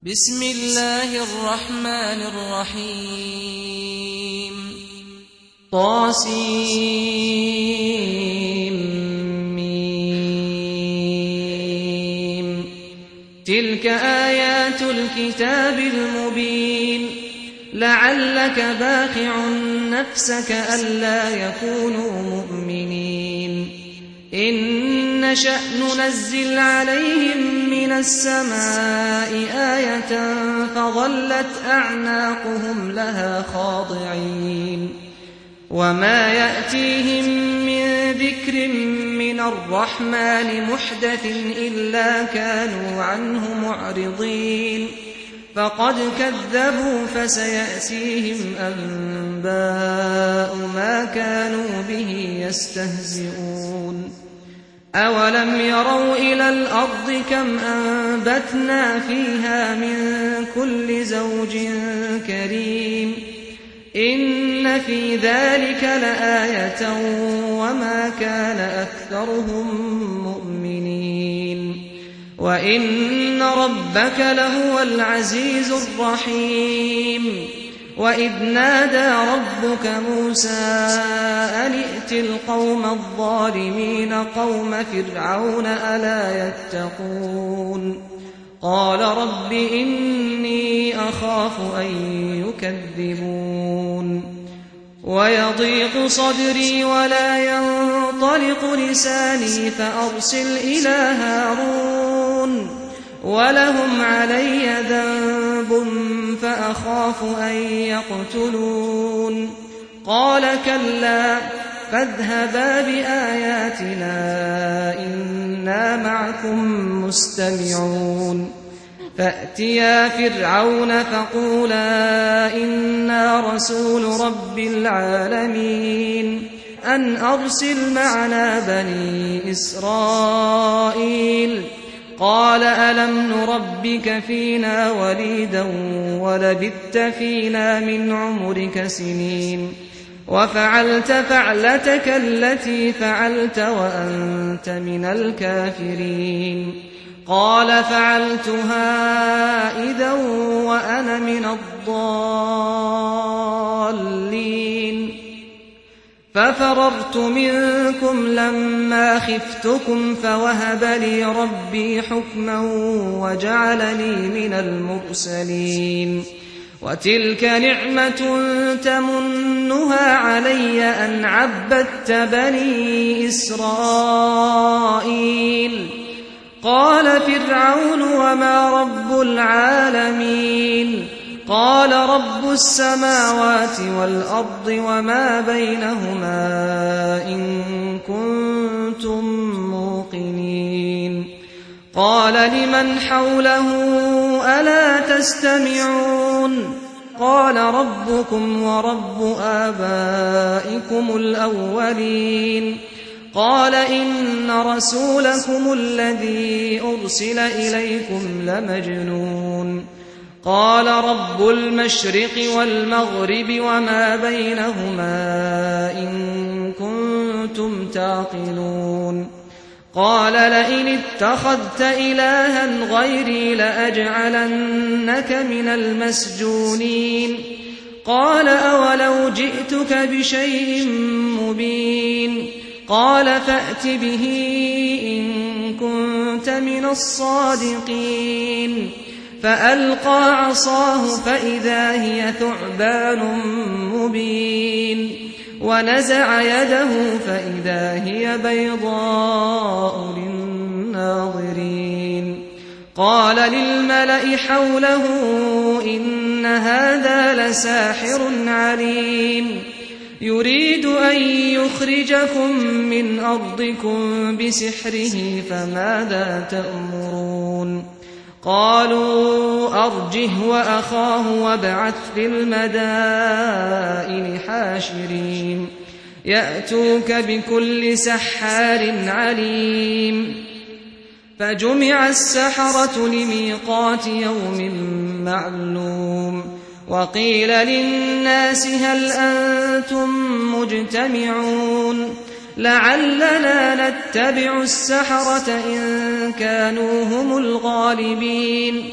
بسم الله الرحمن الرحيم طاسيم تلك آيات الكتاب المبين لعلك باخع نفسك ألا يكونوا مؤمنين إن نشأ ننزل عليهم من السماء آية فظلت أعناقهم لها خاضعين وما يأتيهم من ذكر من الرحمن محدث إلا كانوا عنه معرضين فقد كذبوا فسيأتيهم أنباء ما كانوا به يستهزئون أولم يروا إلى الأرض كم أنبتنا فيها من كل زوج كريم إن في ذلك لآية وما كان أكثرهم مؤمنين وإن ربك لهو العزيز الرحيم وإذ نادى ربك موسى أن ائت القوم الظالمين قوم فرعون ألا يتقون قال رب إني أخاف أن يكذبون ويضيق صدري ولا ينطلق لساني فأرسل إلى هارون ولهم علي ذنب فأخاف أن يقتلون قال كلا فاذهبا بآياتنا إنا معكم مستمعون فأتيا فرعون فقولا إنا رسول رب العالمين أن أرسل معنا بني إسرائيل قال ألم نربك فينا وليدا ولبثت فينا من عمرك سنين وفعلت فعلتك التي فعلت وأنت من الكافرين قال فعلتها إذا وأنا من الضالين ففررت منكم لما خفتكم فوهب لي ربي حكما وجعلني من المرسلين وتلك نعمة تمنها علي أن عبدت بني إسرائيل قال فرعون وما رب العالمين قال رب السماوات والأرض وما بينهما إن كنتم موقنين قال لمن حوله ألا تستمعون قال ربكم ورب آبائكم الأولين قال إن رسولكم الذي أرسل إليكم لمجنون قال رب المشرق والمغرب وما بينهما إن كنتم تعقلون قال لئن اتخذت إلها غيري لأجعلنك من المسجونين قال أولو جئتك بشيء مبين قال فأت به إن كنت من الصادقين فألقى عصاه فإذا هي ثعبان مبين ونزع يده فإذا هي بيضاء للناظرين قال للملأ حوله إن هذا لساحر عليم يريد أن يخرجكم من أرضكم بسحره فماذا تأمرون قالوا أرجه وأخاه وابعث في المدائن حاشرين يأتوك بكل سحار عليم فجمع السحرة لميقات يوم معلوم وقيل للناس هل أنتم مجتمعون لعلنا نتبع السحرة إن كانوا هم الغالبين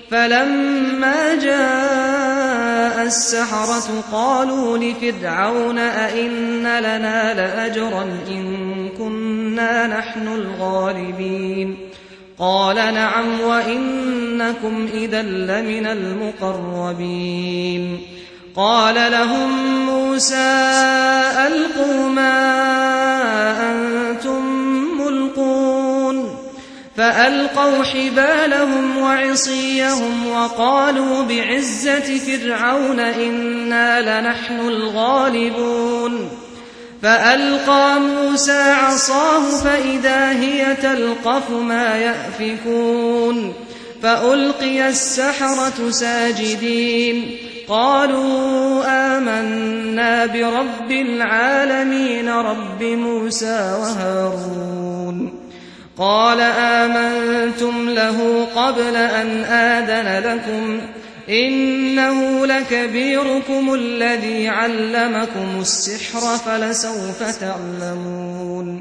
فلما جاء السحرة قالوا لفرعون أئن لنا لأجرا إن كنا نحن الغالبين قال نعم وإنكم إذا لمن المقربين قال لهم موسى ألقوا ما أنتم ملقون فألقوا حبالهم وعصيهم وقالوا بعزة فرعون إنا لنحن الغالبون فألقى موسى عصاه فإذا هي تلقف ما يأفكون فألقي السحرة ساجدين قالوا آمنا برب العالمين رب موسى وهارون قال آمنتم له قبل أن آذن لكم إنه لكبيركم الذي علمكم السحر فلسوف تعلمون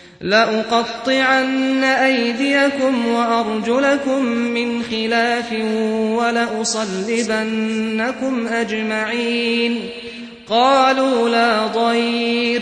لأقطعن أيديكم وأرجلكم من خلاف ولأصلبنكم أجمعين قالوا لا ضير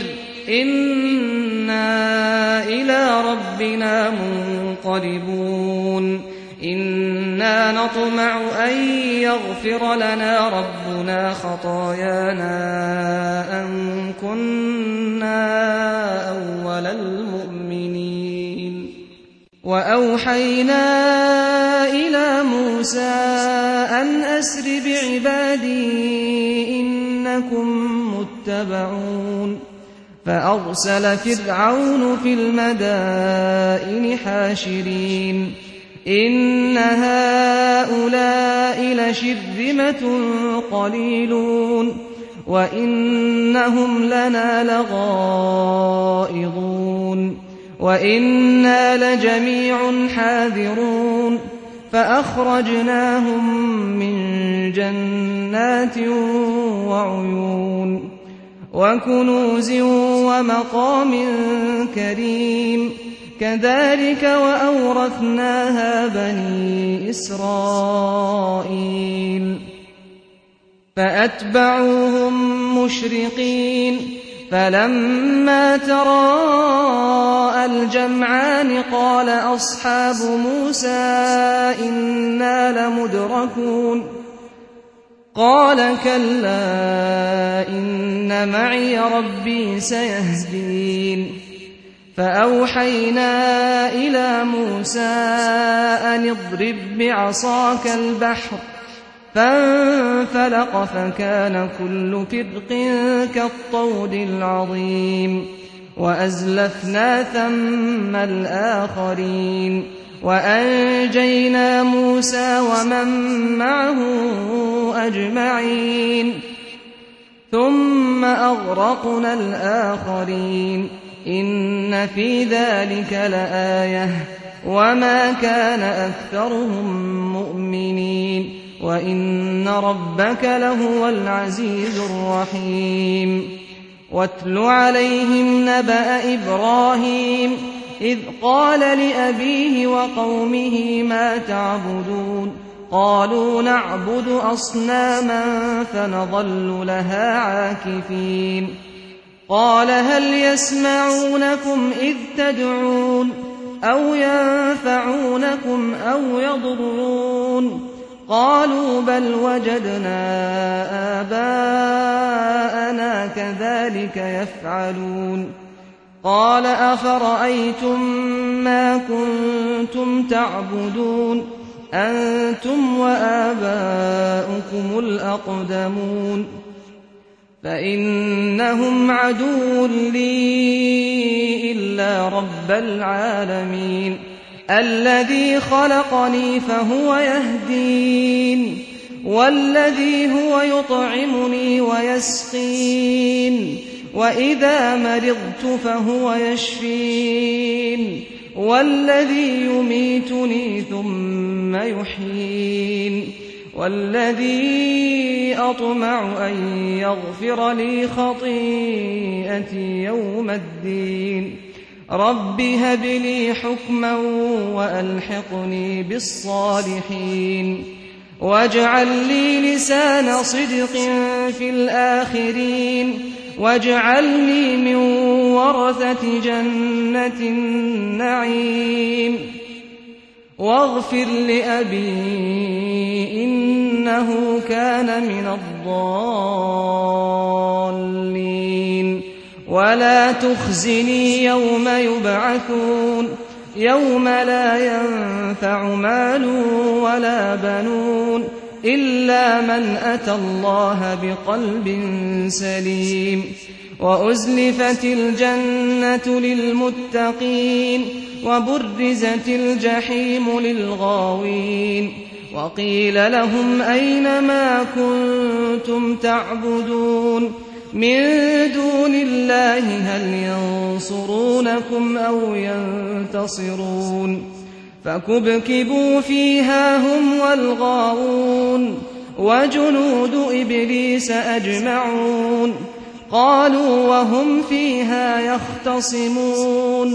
إنا إلى ربنا منقلبون إنا نطمع أن يغفر لنا ربنا خطايانا أن كنا أول المؤمنين وأوحينا إلى موسى أن أسر بعبادي إنكم متبعون فأرسل فرعون في المدائن حاشرين إن هؤلاء لشرذمة قليلون وإنهم لنا لغائظون وإنا لجميع حاذرون فأخرجناهم من جنات وعيون وكنوز ومقام كريم كذلك وأورثناها بني إسرائيل فأتبعوهم مشرقين فلما تراءى الجمعان قال أصحاب موسى إنا لمدركون قال كلا إن معي ربي سيهدين فأوحينا إلى موسى أن اضرب بعصاك البحر فانفلق فكان كل فرق كالطود العظيم وأزلفنا ثم الآخرين وأنجينا موسى ومن معه أجمعين ثم أغرقنا الآخرين إن في ذلك لآية وما كان أكثرهم مؤمنين وإن ربك لهو العزيز الرحيم واتل عليهم نبأ إبراهيم إذ قال لأبيه وقومه ما تعبدون قالوا نعبد أصناما فنظل لها عاكفين قال هل يسمعونكم إذ تدعون أو ينفعونكم أو يضرون قالوا بل وجدنا آباءنا كذلك يفعلون قال أفرأيتم ما كنتم تعبدون أنتم وآباؤكم الأقدمون فإنهم عدو لي إلا رب العالمين الذي خلقني فهو يهدين والذي هو يطعمني ويسقين وإذا مرضت فهو يشفين والذي يميتني ثم يحيين والذي أطمع أن يغفر لي خطيئتي يوم الدين رب هب لي حكما وألحقني بالصالحين واجعل لي لسان صدق في الآخرين واجعلني من ورثة جنة النعيم واغفر لأبي إنه كان من الضالين ولا تخزني يوم يبعثون يوم لا ينفع مال ولا بنون إلا من أتى الله بقلب سليم وأزلفت الجنة للمتقين وبرزت الجحيم للغاوين وقيل لهم أين ما كنتم تعبدون من دون الله هل ينصرونكم أو ينتصرون فكبكبوا فيها هم والغاوون وجنود إبليس أجمعون قالوا وهم فيها يختصمون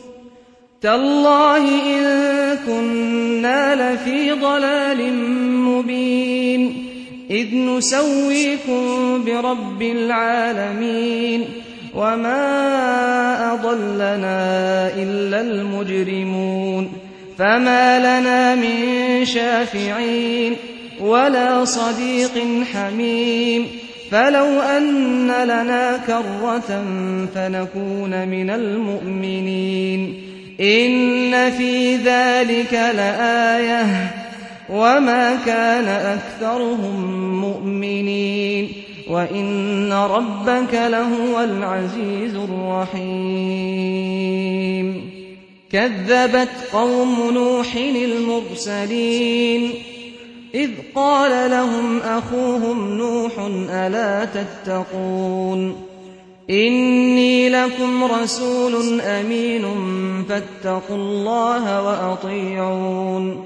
تالله إن كنا لفي ضلال مبين إذ نسويكم برب العالمين وما أضلنا إلا المجرمون فما لنا من شافعين ولا صديق حميم فلو أن لنا كرة فنكون من المؤمنين إن في ذلك لآية وما كان أكثرهم مؤمنين وإن ربك لهو العزيز الرحيم كذبت قوم نوح المرسلين إذ قال لهم أخوهم نوح ألا تتقون إني لكم رسول أمين فاتقوا الله وأطيعون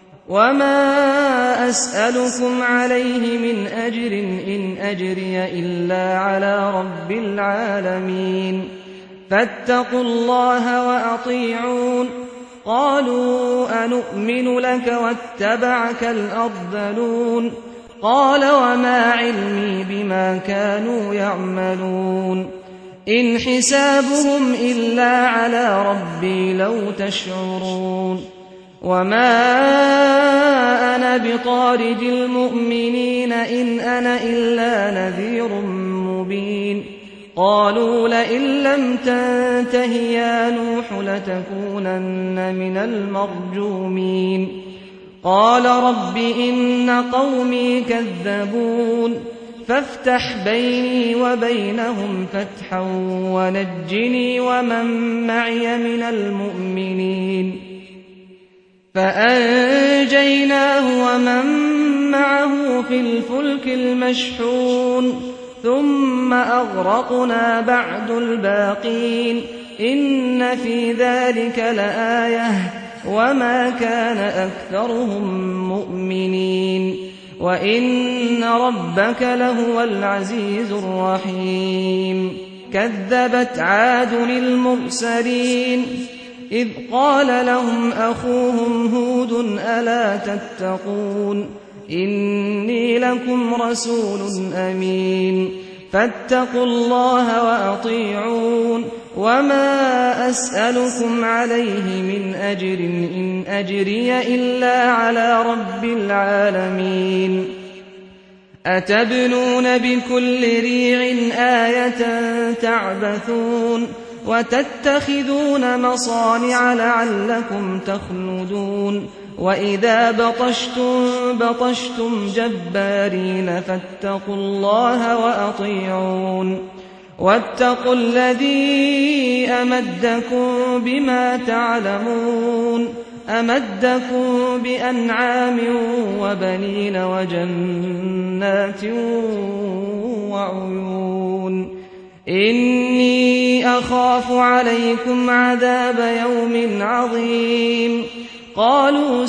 وما أسألكم عليه من أجر إن أجري إلا على رب العالمين فاتقوا الله وأطيعون قالوا أنؤمن لك واتبعك الأرذلون قال وما علمي بما كانوا يعملون إن حسابهم إلا على ربي لو تشعرون وما أنا بطارد المؤمنين إن أنا إلا نذير مبين قالوا لئن لم تنته يا نوح لتكونن من المرجومين قال رب إن قومي كذبون فافتح بيني وبينهم فتحا ونجني ومن معي من المؤمنين فأنجيناه ومن معه في الفلك المشحون ثم أغرقنا بعد الباقين إن في ذلك لآية وما كان أكثرهم مؤمنين وإن ربك لهو العزيز الرحيم كذبت عاد المرسلين إذ قال لهم أخوهم هود ألا تتقون إني لكم رسول أمين فاتقوا الله وأطيعون وما أسألكم عليه من أجر إن أجري إلا على رب العالمين أتبنون بكل ريع آية تعبثون وتتخذون مصانع لعلكم تخلدون وإذا بطشتم جبارين فاتقوا الله وأطيعون واتقوا الذي أمدكم بما تعلمون أمدكم بأنعام وبنين وجنات وعيون إني أخاف عليكم عذاب يوم عظيم قالوا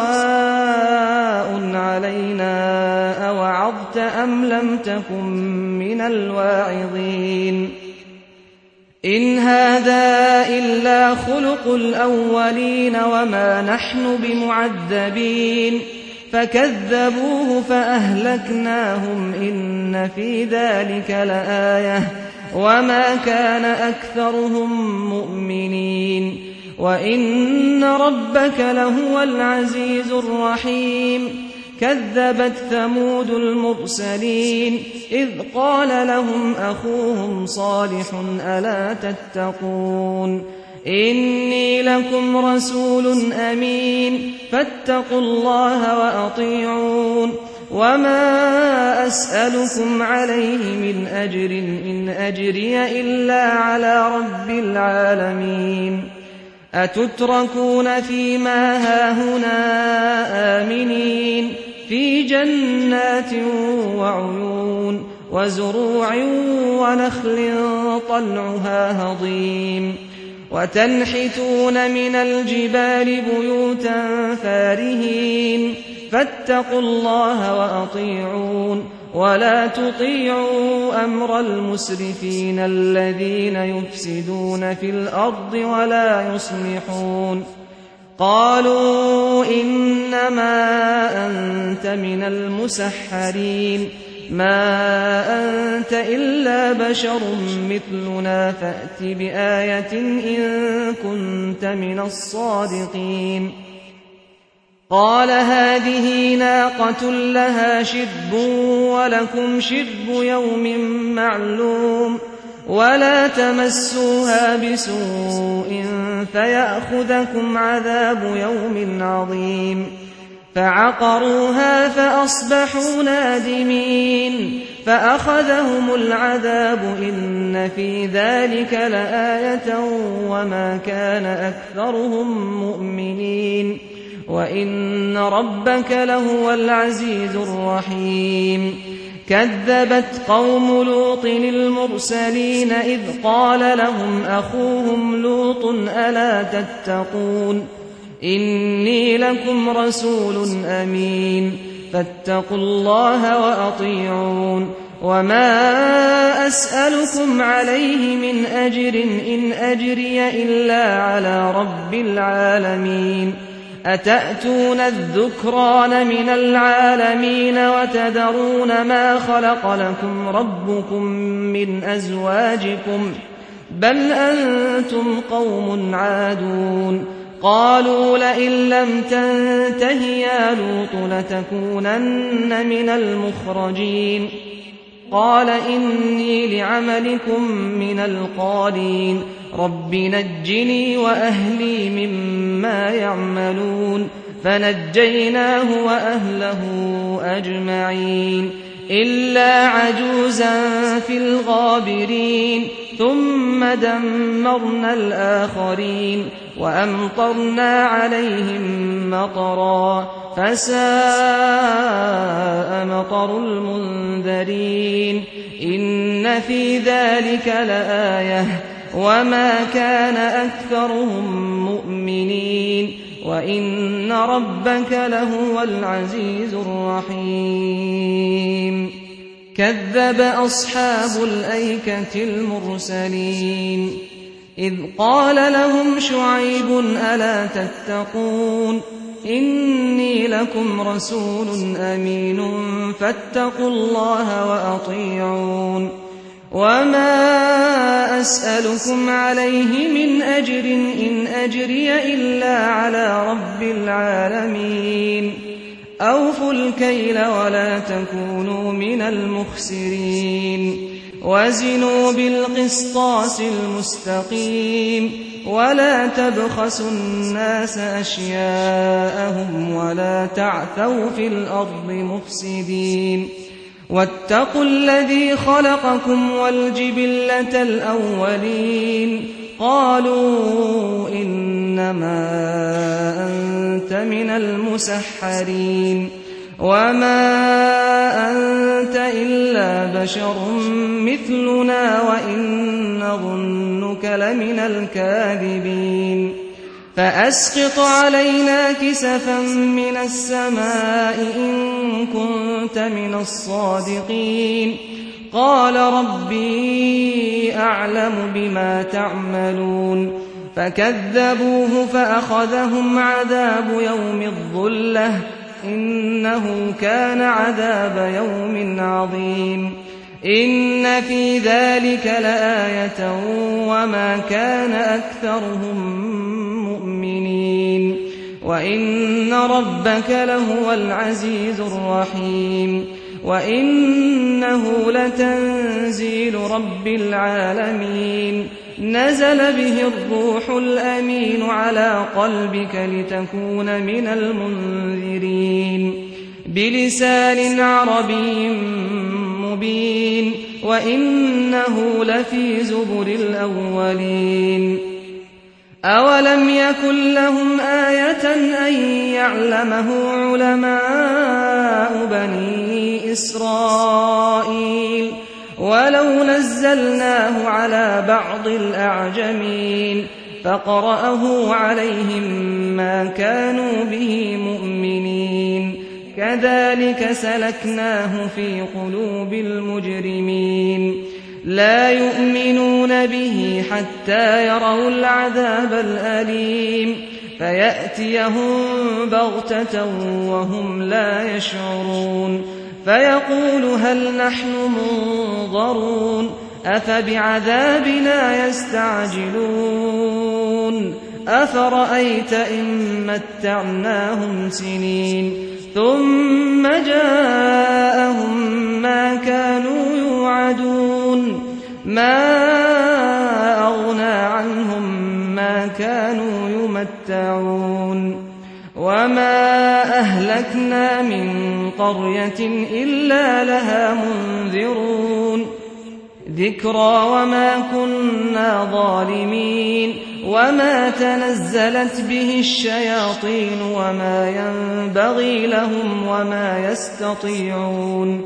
سواء علينا أوعظت أم لم تكن من الواعظين إن هذا إلا خلق الأولين وما نحن بمعذبين فكذبوه فأهلكناهم إن في ذلك لآية وما كان أكثرهم مؤمنين وإن ربك لهو العزيز الرحيم كذبت ثمود المرسلين إذ قال لهم أخوهم صالح ألا تتقون إني لكم رسول أمين فاتقوا الله وأطيعون وما أسألكم عليه من أجر إن أجري إلا على رب العالمين أتتركون فيما هاهنا آمنين في جنات وعيون وزروع ونخل طلعها هضيم وتنحتون من الجبال بيوتا فارهين فاتقوا الله وأطيعون ولا تطيعوا أمر المسرفين الذين يفسدون في الأرض ولا يصلحون قالوا إنما أنت من المسحرين ما أنت إلا بشر مثلنا فأت بآية إن كنت من الصادقين قال هذه ناقة لها شرب ولكم شرب يوم معلوم ولا تمسوها بسوء فيأخذكم عذاب يوم عظيم فعقروها فأصبحوا نادمين فأخذهم العذاب إن في ذلك لآية وما كان أكثرهم مؤمنين وإن ربك لهو العزيز الرحيم كذبت قوم لوط المرسلين إذ قال لهم أخوهم لوط ألا تتقون إني لكم رسول أمين فاتقوا الله وأطيعون وما أسألكم عليه من أجر إن أجري إلا على رب العالمين أتأتون الذكران من العالمين وتذرون ما خلق لكم ربكم من أزواجكم بل أنتم قوم عادون قالوا لئن لم تنته يا لوط لتكونن من المخرجين قال إني لعملكم من القالين رب نجني وأهلي مما يعملون فنجيناه وأهله أجمعين إلا عجوزا في الغابرين ثم دمرنا الآخرين وأمطرنا عليهم مطرا فساء مطر المنذرين إن في ذلك لآية وما كان أكثرهم مؤمنين وإن ربك لهو العزيز الرحيم كذب أصحاب الأيكة المرسلين إذ قال لهم شعيب ألا تتقون إني لكم رسول أمين فاتقوا الله وأطيعون وما أسألكم عليه من أجر إن أجري إلا على رب العالمين أوفوا الكيل ولا تكونوا من المخسرين وزنوا بالقسطاس المستقيم ولا تبخسوا الناس أشياءهم ولا تعثوا في الأرض مفسدين واتقوا الذي خلقكم والجبلة الأولين قالوا إنما أنت من المسحرين وما أنت إلا بشر مثلنا وإن نظنك لمن الكاذبين فأسقط علينا كسفا من السماء إن كنت من الصادقين قال ربي أعلم بما تعملون فكذبوه فأخذهم عذاب يوم الظلة إنه كان عذاب يوم عظيم إن في ذلك لآية وما كان أكثرهم مؤمنين وإن ربك لهو العزيز الرحيم وإنه لتنزيل رب العالمين نزل به الروح الأمين على قلبك لتكون من المنذرين بلسان عربي مبين وإنه لفي زبر الأولين أولم يكن لهم آية أن يعلمه علماء بني إسرائيل ولو نزلناه على بعض الأعجمين فقرأه عليهم ما كانوا به مؤمنين كذلك سلكناه في قلوب المجرمين لا يؤمنون به حتى يروا العذاب الأليم فيأتيهم بغتة وهم لا يشعرون فيقول هل نحن منظرون أفبعذابنا يستعجلون أفرأيت إن متعناهم سنين ثم جاءهم ما كانوا يوعدون ما أغنى عنهم ما كانوا يمتعون وما أهلكنا من قرية إلا لها منذرون ذكرى وما كنا ظالمين وما تنزلت به الشياطين وما ينبغي لهم وما يستطيعون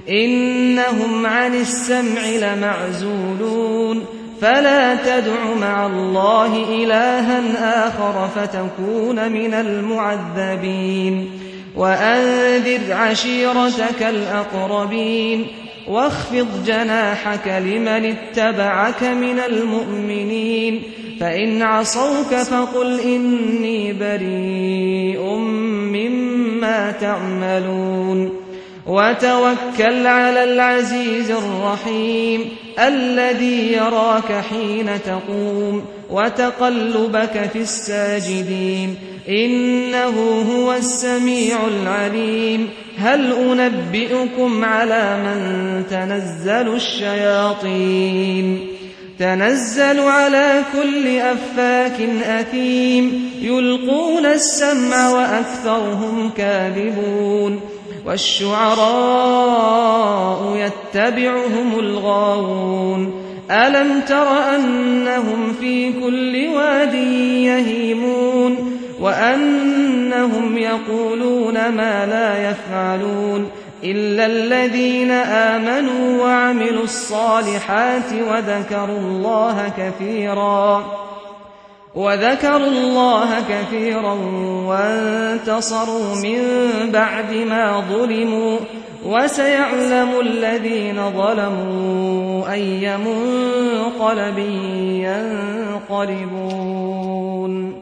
إنهم عن السمع لمعزولون فلا تدع مع الله إلها آخر فتكون من المعذبين وأنذر عشيرتك الأقربين واخفض جناحك لمن اتبعك من المؤمنين فإن عصوك فقل إني بريء مما تعملون وتوكل على العزيز الرحيم الذي يراك حين تقوم وتقلبك في الساجدين إنه هو السميع العليم هل أنبئكم على من تنزل الشياطين تنزل على كل أفاك أثيم يلقون السمع وأكثرهم كاذبون والشعراء يتبعهم الغاوون ألم تر أنهم في كل واد يهيمون وأنهم يقولون ما لا يفعلون إلا الذين آمنوا وعملوا الصالحات وذكروا الله كثيرا وانتصروا من بعد ما ظلموا وسيعلم الذين ظلموا أي منقلب ينقلبون